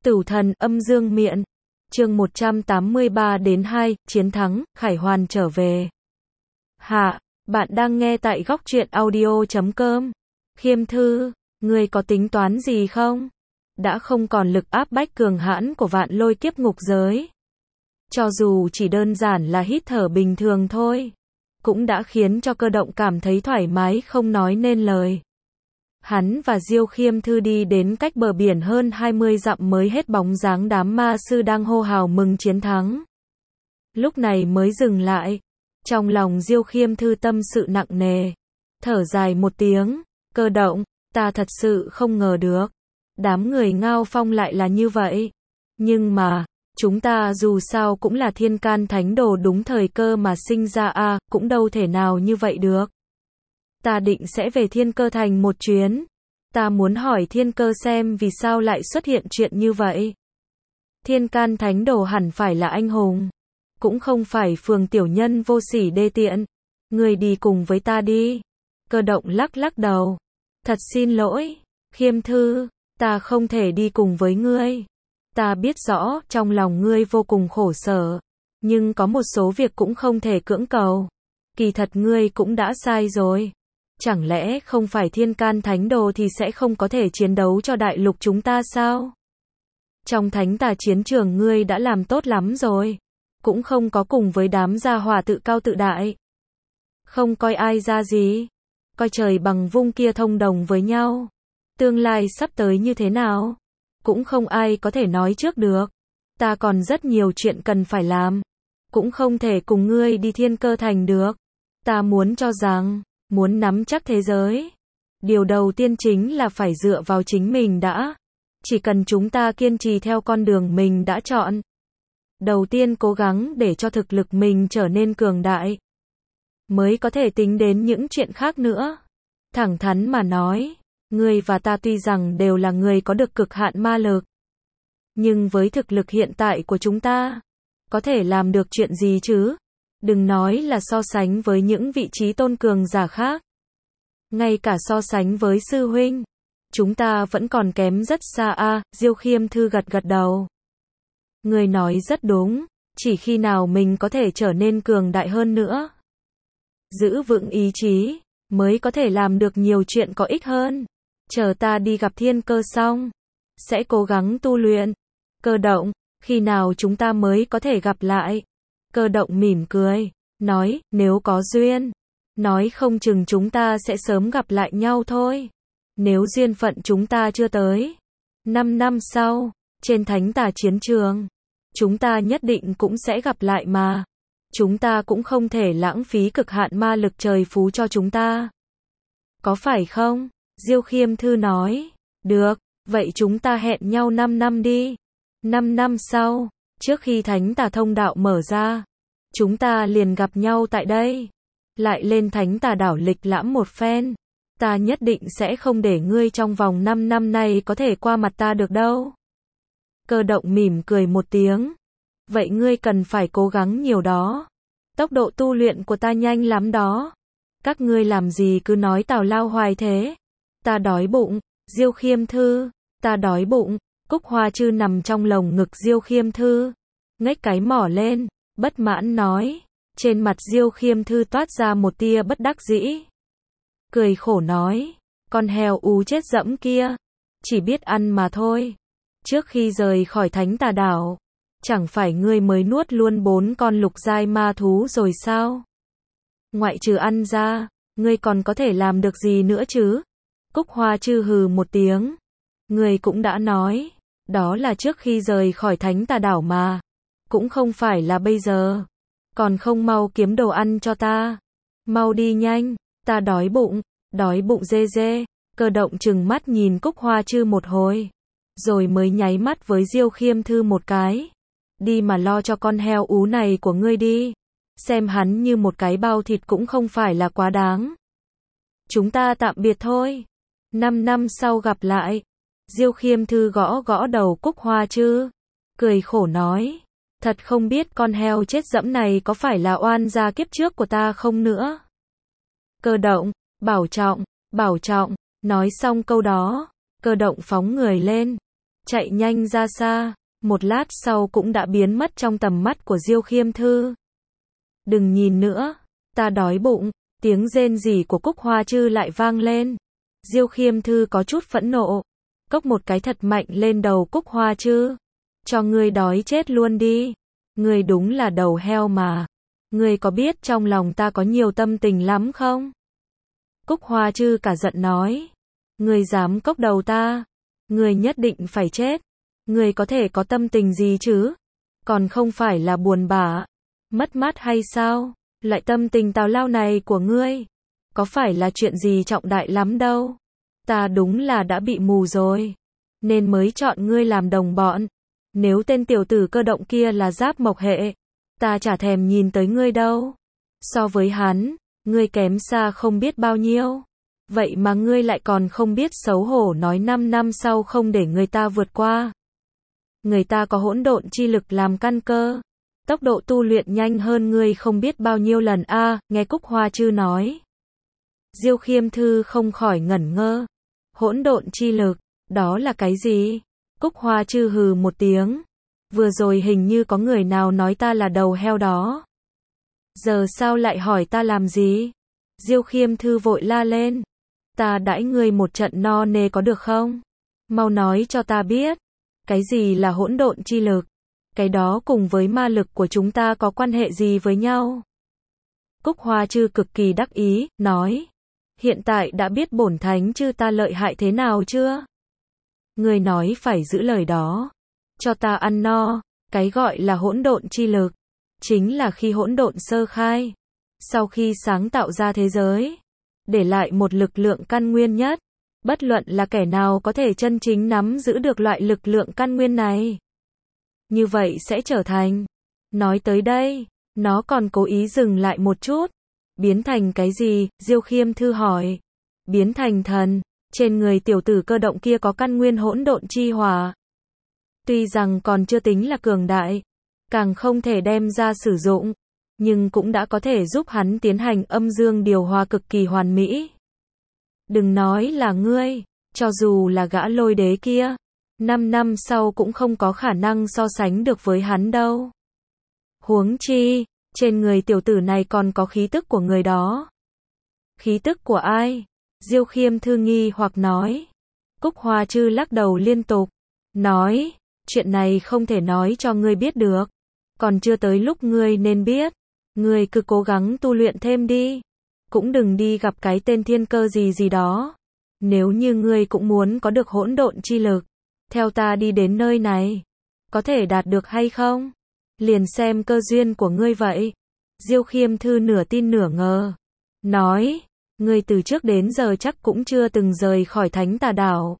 Tửu thần âm dương miện. Chương 183-2, chiến thắng, Khải Hoàn trở về. Hạ, bạn đang nghe tại góc truyện audio.com. Khiêm Thư, ngươi có tính toán gì không? Đã không còn lực áp bách cường hãn của vạn lôi kiếp ngục giới. Cho dù chỉ đơn giản là hít thở bình thường thôi, cũng đã khiến cho Cơ Động cảm thấy thoải mái không nói nên lời. Hắn và Diêu Khiêm Thư đi đến cách bờ biển hơn 20 dặm mới hết bóng dáng đám ma sư đang hô hào mừng chiến thắng. Lúc này mới dừng lại. Trong lòng Diêu Khiêm Thư tâm sự nặng nề. Thở dài một tiếng, Cơ Động, ta thật sự không ngờ được. Đám người Ngao Phong lại là như vậy. Nhưng mà, chúng ta dù sao cũng là thiên can thánh đồ đúng thời cơ mà sinh ra cũng đâu thể nào như vậy được. Ta định sẽ về Thiên Cơ Thành một chuyến. Ta muốn hỏi Thiên Cơ xem vì sao lại xuất hiện chuyện như vậy. Thiên can thánh đồ hẳn phải là anh hùng. Cũng không phải phường tiểu nhân vô sỉ đê tiện. Người đi cùng với ta đi. Cơ Động lắc lắc đầu. Thật xin lỗi, Khiêm Thư, ta không thể đi cùng với ngươi. Ta biết rõ trong lòng ngươi vô cùng khổ sở. Nhưng có một số việc cũng không thể cưỡng cầu. Kỳ thật ngươi cũng đã sai rồi. Chẳng lẽ không phải thiên can thánh đồ thì sẽ không có thể chiến đấu cho đại lục chúng ta sao? Trong thánh tà chiến trường ngươi đã làm tốt lắm rồi. Cũng không có cùng với đám gia hỏa tự cao tự đại. Không coi ai ra gì. Coi trời bằng vung kia thông đồng với nhau. Tương lai sắp tới như thế nào? Cũng không ai có thể nói trước được. Ta còn rất nhiều chuyện cần phải làm. Cũng không thể cùng ngươi đi Thiên Cơ Thành được. Ta muốn cho rằng, muốn nắm chắc thế giới. Điều đầu tiên chính là phải dựa vào chính mình đã. Chỉ cần chúng ta kiên trì theo con đường mình đã chọn. Đầu tiên cố gắng để cho thực lực mình trở nên cường đại. Mới có thể tính đến những chuyện khác nữa. Thẳng thắn mà nói, ngươi và ta tuy rằng đều là người có được cực hạn ma lực. Nhưng với thực lực hiện tại của chúng ta, có thể làm được chuyện gì chứ? Đừng nói là so sánh với những vị trí tôn cường giả khác. Ngay cả so sánh với sư huynh, chúng ta vẫn còn kém rất xa Diêu Khiêm Thư gật gật đầu. Người nói rất đúng, chỉ khi nào mình có thể trở nên cường đại hơn nữa. Giữ vững ý chí, mới có thể làm được nhiều chuyện có ích hơn. Chờ ta đi gặp Thiên Cơ xong, sẽ cố gắng tu luyện. Cơ Động, khi nào chúng ta mới có thể gặp lại? Cơ Động mỉm cười, nói, nếu có duyên, nói không chừng chúng ta sẽ sớm gặp lại nhau thôi. Nếu duyên phận chúng ta chưa tới, 5 năm sau, trên thánh tà chiến trường, chúng ta nhất định cũng sẽ gặp lại mà. Chúng ta cũng không thể lãng phí cực hạn ma lực trời phú cho chúng ta. Có phải không? Diêu Khiêm Thư nói, được, vậy chúng ta hẹn nhau 5 năm đi. 5 năm sau, trước khi thánh tà thông đạo mở ra, chúng ta liền gặp nhau tại đây. Lại lên thánh tà đảo lịch lãm một phen. Ta nhất định sẽ không để ngươi trong vòng 5 năm này có thể qua mặt ta được đâu. Cơ Động mỉm cười một tiếng. Vậy ngươi cần phải cố gắng nhiều đó. Tốc độ tu luyện của ta nhanh lắm đó. Các ngươi làm gì cứ nói tào lao hoài thế. Ta đói bụng, Diêu Khiêm Thư, ta đói bụng. Cúc Hoa Trư nằm trong lồng ngực Diêu Khiêm Thư, ngếch cái mỏ lên, bất mãn nói. Trên mặt Diêu Khiêm Thư toát ra một tia bất đắc dĩ. Cười khổ nói, con heo ú chết dẫm kia, chỉ biết ăn mà thôi. Trước khi rời khỏi thánh tà đảo, chẳng phải ngươi mới nuốt luôn 4 con lục giai ma thú rồi sao? Ngoại trừ ăn ra, ngươi còn có thể làm được gì nữa chứ? Cúc Hoa Trư hừ một tiếng. Ngươi cũng đã nói, đó là trước khi rời khỏi thánh tà đảo mà. Cũng không phải là bây giờ. Còn không mau kiếm đồ ăn cho ta. Mau đi nhanh, ta đói bụng dê dê. Cơ Động trừng mắt nhìn Cúc Hoa Trư một hồi. Rồi mới nháy mắt với Diêu Khiêm Thư một cái. Đi mà lo cho con heo ú này của ngươi đi. Xem hắn như một cái bao thịt cũng không phải là quá đáng. Chúng ta tạm biệt thôi. 5 năm sau gặp lại. Diêu Khiêm Thư gõ gõ đầu Cúc Hoa Trư. Cười khổ nói. Thật không biết con heo chết dẫm này có phải là oan gia kiếp trước của ta không nữa. Cơ Động, bảo trọng, nói xong câu đó, Cơ Động phóng người lên. chạy nhanh ra xa, một lát sau cũng đã biến mất trong tầm mắt của Diêu Khiêm Thư. Đừng nhìn nữa, ta đói bụng, tiếng rên rỉ của Cúc Hoa Trư lại vang lên. Diêu Khiêm Thư có chút phẫn nộ, cốc một cái thật mạnh lên đầu Cúc Hoa Trư. Cho ngươi đói chết luôn đi, ngươi đúng là đầu heo mà. Ngươi có biết trong lòng ta có nhiều tâm tình lắm không? Cúc Hoa Trư cả giận nói, ngươi dám cốc đầu ta, ngươi nhất định phải chết. Ngươi có thể có tâm tình gì chứ? Còn không phải là buồn bã, mất mát hay sao? Loại tâm tình tào lao này của ngươi, có phải là chuyện gì trọng đại lắm đâu. Ta đúng là đã bị mù rồi, nên mới chọn ngươi làm đồng bọn. Nếu tên tiểu tử cơ động kia là Giáp Mộc hệ, ta chả thèm nhìn tới ngươi đâu. So với hắn, ngươi kém xa không biết bao nhiêu. Vậy mà ngươi lại còn không biết xấu hổ nói 5 năm sau không để người ta vượt qua. Người ta có hỗn độn chi lực làm căn cơ, tốc độ tu luyện nhanh hơn ngươi không biết bao nhiêu lần a. Nghe Cúc Hoa Trư nói, Diêu Khiêm Thư không khỏi ngẩn ngơ. Hỗn độn chi lực, đó là cái gì? Cúc Hoa Trư hừ một tiếng. Vừa rồi hình như có người nào nói ta là đầu heo đó. Giờ sao lại hỏi ta làm gì? Diêu Khiêm Thư vội la lên. Ta đãi ngươi một trận no nê có được không? Mau nói cho ta biết. Cái gì là hỗn độn chi lực? Cái đó cùng với ma lực của chúng ta có quan hệ gì với nhau? Cúc Hoa Trư cực kỳ đắc ý, nói. Hiện tại đã biết bổn thánh chư ta lợi hại thế nào chưa? Ngươi nói phải giữ lời đó. Cho ta ăn no. Cái gọi là hỗn độn chi lực, chính là khi hỗn độn sơ khai, sau khi sáng tạo ra thế giới, để lại một lực lượng căn nguyên nhất. Bất luận là kẻ nào có thể chân chính nắm giữ được loại lực lượng căn nguyên này, như vậy sẽ trở thành. Nói tới đây, nó còn cố ý dừng lại một chút. Biến thành cái gì? Diêu Khiêm Thư hỏi. Biến thành thần. Trên người tiểu tử cơ động kia có căn nguyên hỗn độn chi hỏa. Tuy rằng còn chưa tính là cường đại, càng không thể đem ra sử dụng, nhưng cũng đã có thể giúp hắn tiến hành âm dương điều hòa cực kỳ hoàn mỹ. Đừng nói là ngươi, cho dù là gã Lôi Đế kia, 5 năm sau cũng không có khả năng so sánh được với hắn đâu. Huống chi, trên người tiểu tử này còn có khí tức của người đó. Khí tức của ai? Diêu Khiêm Thư nghi hoặc nói. Cúc Hoa Trư lắc đầu liên tục, nói, chuyện này không thể nói cho ngươi biết được. Còn chưa tới lúc ngươi nên biết. Ngươi cứ cố gắng tu luyện thêm đi. Cũng đừng đi gặp cái tên thiên cơ gì gì đó. Nếu như ngươi cũng muốn có được hỗn độn chi lực, theo ta đi đến nơi này, có thể đạt được hay không? Liền xem cơ duyên của ngươi vậy. Diêu Khiêm Thư nửa tin nửa ngờ, nói, ngươi từ trước đến giờ chắc cũng chưa từng rời khỏi Thánh Tà Đảo.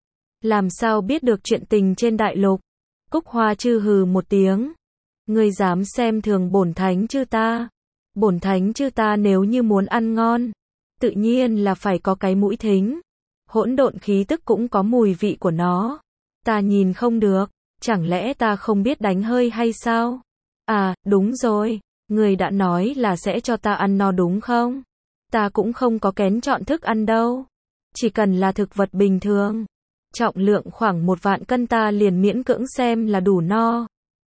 Làm sao biết được chuyện tình trên đại lục? Cúc Hoa Trư hừ một tiếng. Ngươi dám xem thường bổn thánh chư ta? Bổn thánh chư ta nếu như muốn ăn ngon, tự nhiên là phải có cái mũi thính. Hỗn độn khí tức cũng có mùi vị của nó. Ta nhìn không được, chẳng lẽ ta không biết đánh hơi hay sao? À, đúng rồi, ngươi đã nói là sẽ cho ta ăn no đúng không? Ta cũng không có kén chọn thức ăn đâu. Chỉ cần là thực vật bình thường, trọng lượng khoảng 1 vạn cân ta liền miễn cưỡng xem là đủ no.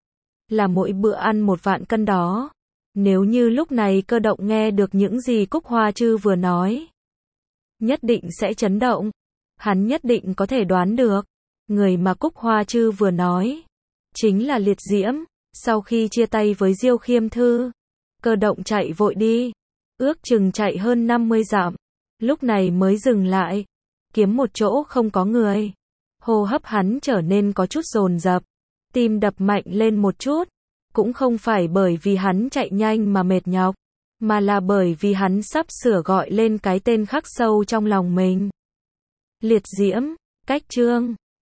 Là mỗi bữa ăn 1 vạn cân đó. Nếu như lúc này cơ động nghe được những gì Cúc Hoa Trư vừa nói, nhất định sẽ chấn động. Hắn nhất định có thể đoán được, người mà Cúc Hoa Trư vừa nói, chính là Liệt Diễm. Sau khi chia tay với Diêu Khiêm Thư, cơ động chạy vội đi, ước chừng chạy hơn 50 dặm, lúc này mới dừng lại, kiếm một chỗ không có người. Hô hấp hắn trở nên có chút dồn dập, tim đập mạnh lên một chút, cũng không phải bởi vì hắn chạy nhanh mà mệt nhọc, mà là bởi vì hắn sắp sửa gọi lên cái tên khắc sâu trong lòng mình. Liệt Diễm, cách chương